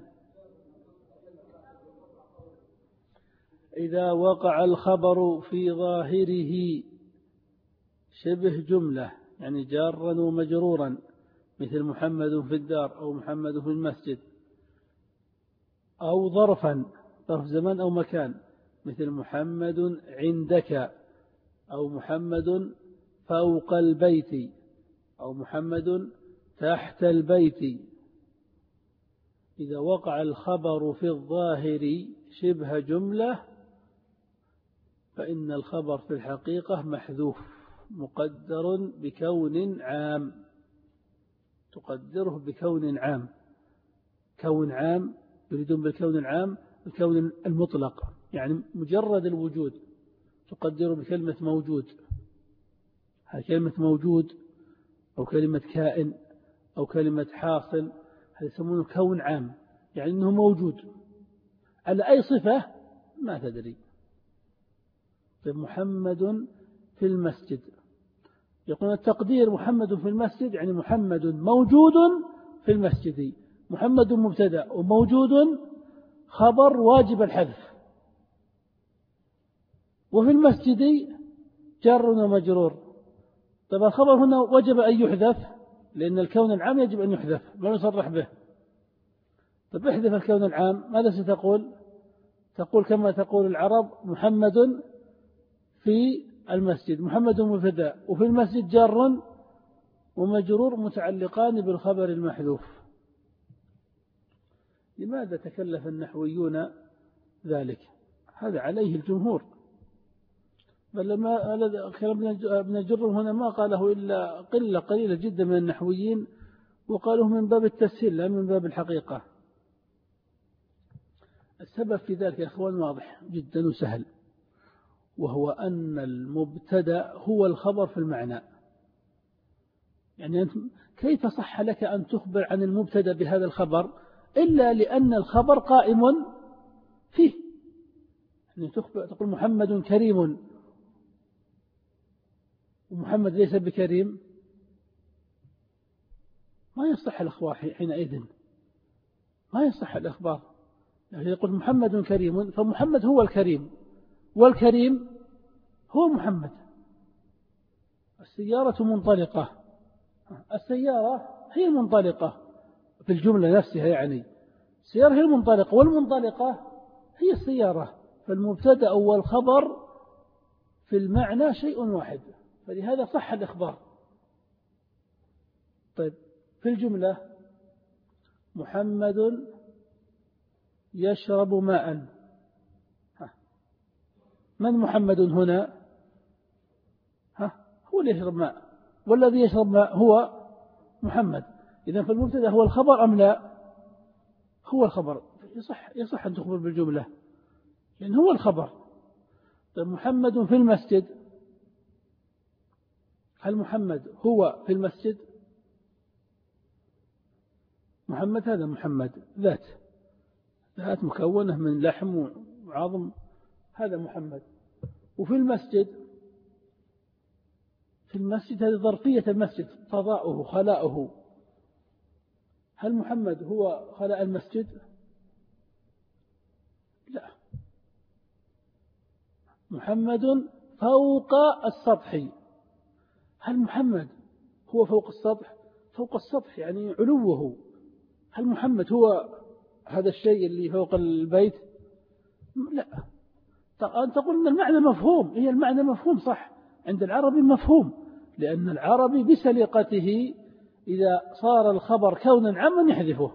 إذا وقع الخبر في ظاهره شبه جملة، يعني جارا ومجرورا، مثل محمد في الدار أو محمد في المسجد، أو ظرفا، ظرف زمان أو مكان، مثل محمد عندك، أو محمد فوق البيت، أو محمد تحت البيت. إذا وقع الخبر في الظاهر شبه جملة فإن الخبر في الحقيقة محذوف، مقدر بكون عام، تقدره بكون عام. كون عام يريدون بالكون العام الكون المطلق، يعني مجرد الوجود، تقدره بكلمة موجود. هذه كلمة موجود أو كلمة كائن أو كلمة حاصل، هذا يسمونه كون عام، يعني أنه موجود على أي صفة ما تدري. طيب محمد في المسجد، يقول التقدير محمد في المسجد يعني محمد موجود في المسجد. محمد مبتدأ وموجود خبر واجب الحذف، وفي المسجد جار ومجرور. طيب الخبر هنا وجب أن يحذف لأن الكون العام يجب أن يحذف ما يصرح به. طيب احذف الكون العام، ماذا ستقول؟ تقول كما تقول العرب محمد في المسجد، محمد مبتدأ وفي المسجد جار ومجرور متعلقان بالخبر المحذوف. لماذا تكلف النحويون ذلك؟ هذا عليه الجمهور، بل ما كلام ابن الجرم هنا ما قاله إلا قلة قليلة جدا من النحويين، وقالوه من باب التسهيل لا من باب الحقيقة. السبب في ذلك يا أخوان واضح جدا وسهل، وهو أن المبتدأ هو الخبر في المعنى. يعني أنت كيف صح لك أن تخبر عن المبتدأ بهذا الخبر إلا لأن الخبر قائم فيه؟ يعني تقول محمد كريم ومحمد ليس بكريم، ما يصح الأخبار حينئذ، ما يصح الأخبار. يعني يقول محمد كريم فمحمد هو الكريم والكريم هو محمد. السيارة منطلقة، السيارة هي المنطلقة في الجملة نفسها، يعني السيارة هي المنطلقة والمنطلقة هي السيارة، فالمبتدأ والخبر في المعنى شيء واحد، فلهذا صح الإخبار. طيب في الجملة محمد يشرب ماء، من محمد هنا؟ هو اللي يشرب ماء، والذي يشرب ماء هو محمد. إذن فالمبتدأ هو الخبر أم لا؟ هو الخبر، يصح أن تخبر بالجملة لأن هو الخبر. طيب محمد في المسجد، هل محمد هو في المسجد؟ محمد هذا محمد ذات مكونة من لحم وعظم، هذا محمد. وفي المسجد، في المسجد هذه ظرفية المسجد، فضاؤه خلاؤه، هل محمد هو خلاء المسجد؟ لا، محمد فوق السطح، هل محمد هو فوق السطح؟ فوق السطح يعني علوه، هل محمد هو هذا الشيء اللي فوق البيت؟ لا. أن تقول أن المعنى مفهوم، هي المعنى مفهوم صح عند العربي مفهوم، لأن العربي بسليقته إذا صار الخبر كونا عاما يحذفه،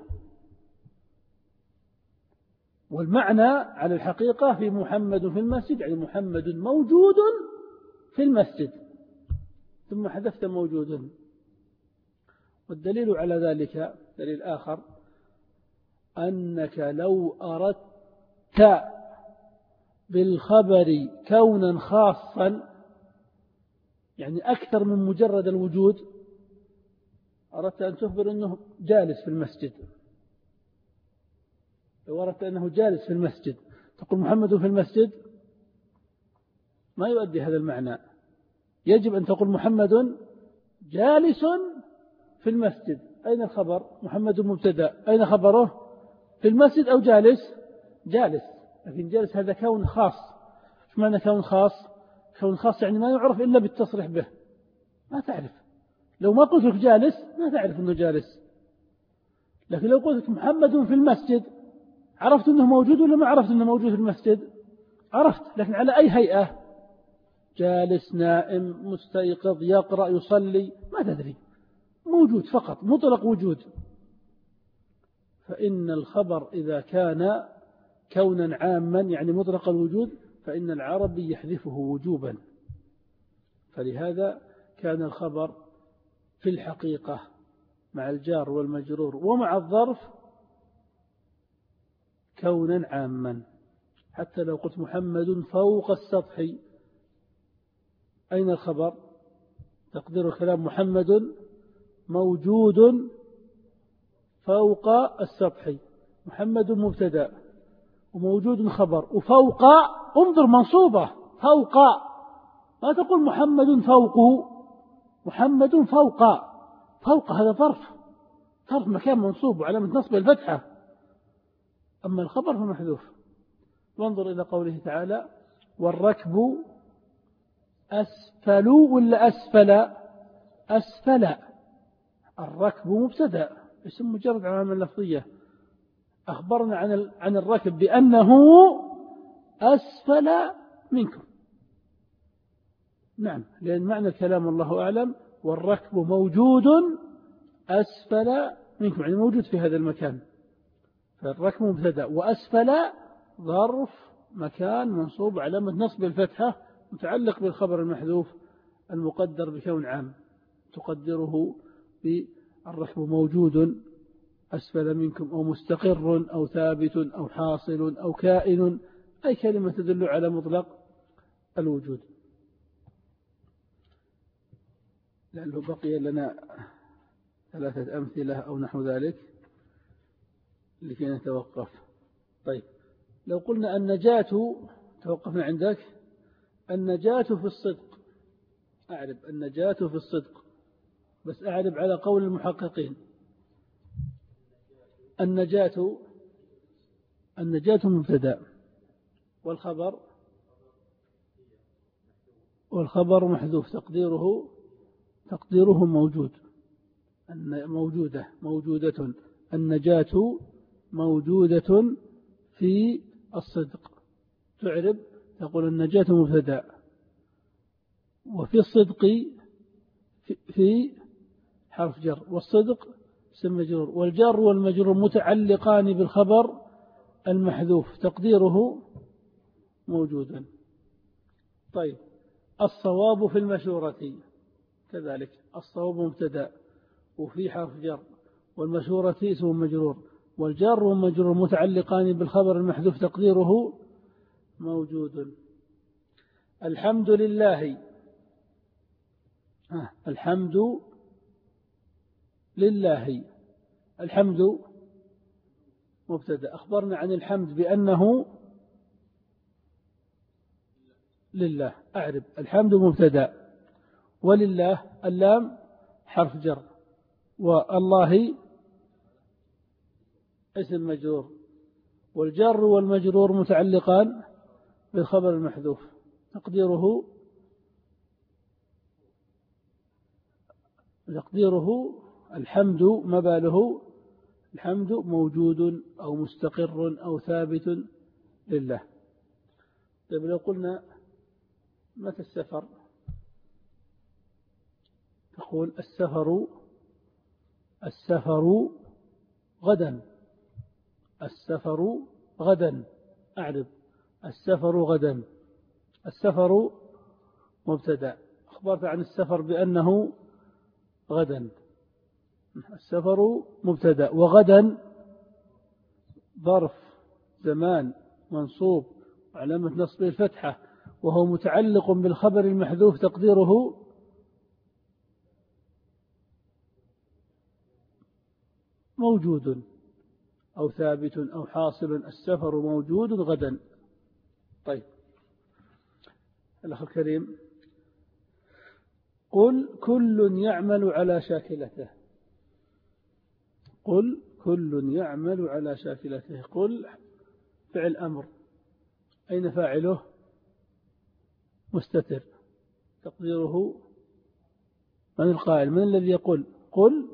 والمعنى على الحقيقة في محمد في المسجد يعني محمد موجود في المسجد ثم حذفت موجود. والدليل على ذلك دليل آخر، أنك لو أردت بالخبر كونا خاصا يعني أكثر من مجرد الوجود، أردت أن تخبر أنه جالس في المسجد، لو أردت أنه جالس في المسجد تقول محمد في المسجد، ما يؤدي هذا المعنى. يجب أن تقول محمد جالس في المسجد. أين الخبر؟ محمد مبتدأ، أين خبره؟ في المسجد أو جالس؟ جالس. لكن جالس هذا كون خاص. إيش معنى كون خاص؟ كون خاص يعني ما يعرف إلا بالتصريح به، ما تعرف. لو ما قلت لك جالس ما تعرف أنه جالس، لكن لو قلت لك محمد في المسجد عرفت أنه موجود ولا ما عرفت أنه موجود في المسجد؟ عرفت، لكن على أي هيئة؟ جالس، نائم، مستيقظ، يقرأ، يصلي، ما تدري، موجود فقط، مطلق وجود. فإن الخبر إذا كان كونا عاما يعني مطلق الوجود فإن العربي يحذفه وجوبا. فلهذا كان الخبر في الحقيقة مع الجار والمجرور ومع الظرف كونا عاما. حتى لو قلت محمد فوق السطح، أين الخبر؟ تقدير الكلام محمد موجود فوق السطح، محمد مبتدأ وموجود خبر، وفوق انظر منصوبة، فوق، ما تقول محمد فوقه، محمد فوق، فوق هذا ظرف مكان منصوب وعلامة نصب الفتحة، أما الخبر فمحذوف. وانظر إلى قوله تعالى والركب أسفل ولا أسفل، الركب مبتدأ اسم مجرد علامة لفظية، أخبرنا عن الركب بأنه أسفل منكم. نعم، لأن معنى الكلام الله أعلم والركب موجود أسفل منكم، يعني موجود في هذا المكان، فالركب مبتدأ وأسفل ظرف مكان منصوب علامة نصب الفتحة متعلق بالخبر المحذوف المقدر بكون عام، تقدره بالركب موجود أسفل منكم أو مستقر أو ثابت أو حاصل أو كائن، أي كلمة تدل على مطلق الوجود. لأنه بقي لنا 3 أمثلة أو نحو ذلك لكي نتوقف. طيب، لو قلنا النجاة، توقفنا عندك، النجاة في الصدق، أعرب النجاة في الصدق، بس أعرب على قول المحققين. النجاة مبتدأ والخبر محذوف، تقديره موجود، موجودة النجاة موجودة في الصدق، تعرب تقول النجاة مبتدأ وفي الصدق في حرف جر، والصدق اسم مجرور، والجار والمجرور متعلقان بالخبر المحذوف تقديره موجودا. طيب، الصواب في المشورة كذلك، الصواب مبتدأ وفي حرف جر، والمشورة اسم مجرور، والجار والمجرور متعلقان بالخبر المحذوف تقديره موجود. الحمد لله، الحمد لله، الحمد مبتدأ، أخبرنا عن الحمد بأنه لله، أعرب الحمد مبتدأ، ولله اللام حرف جر، والله اسم مجرور، والجر والمجرور متعلقان بالخبر المحذوف تقديره الحمد، ما باله الحمد موجود أو مستقر أو ثابت لله. طيب، لو قلنا متى السفر، تقول السفر غدا، السفر غدا، أعرب السفر غدا، السفر مبتدأ، أخبرت عن السفر بأنه غدا، السفر مبتدأ، وغدا ظرف زمان منصوب علامة نصبه الفتحة، وهو متعلق بالخبر المحذوف تقديره موجود أو ثابت أو حاصل، السفر موجود غدا. طيب، الأخ الكريم، قل كل يعمل على شاكلته، قل كل يعمل على شاكلته، قل فعل أمر، أين فاعله؟ مستتر، تقديره من القائل، من الذي يقول؟ قل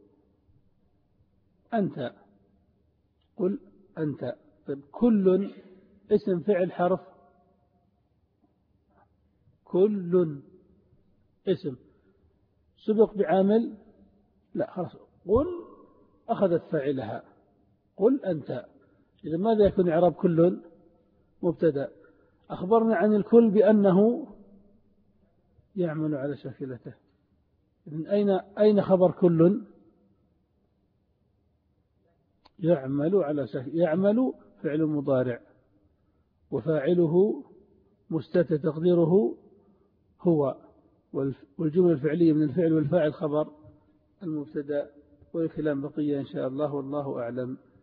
أنت، قل أنت. طيب، كل اسم فعل حرف، كل اسم سبق بعامل، لا خلاص، قل أخذت فاعلها، قل أنت. إذا ماذا يكون إعراب كل؟ مبتدأ، أخبرنا عن الكل بأنه يعمل على شاكلته، إذن أين خبر كل؟ يعمل على شاكلته، يعمل فعل مضارع وفاعله مستتر تقديره هو، والجملة الفعلية من الفعل والفاعل خبر المبتدأ والكلام بقية إن شاء الله والله أعلم.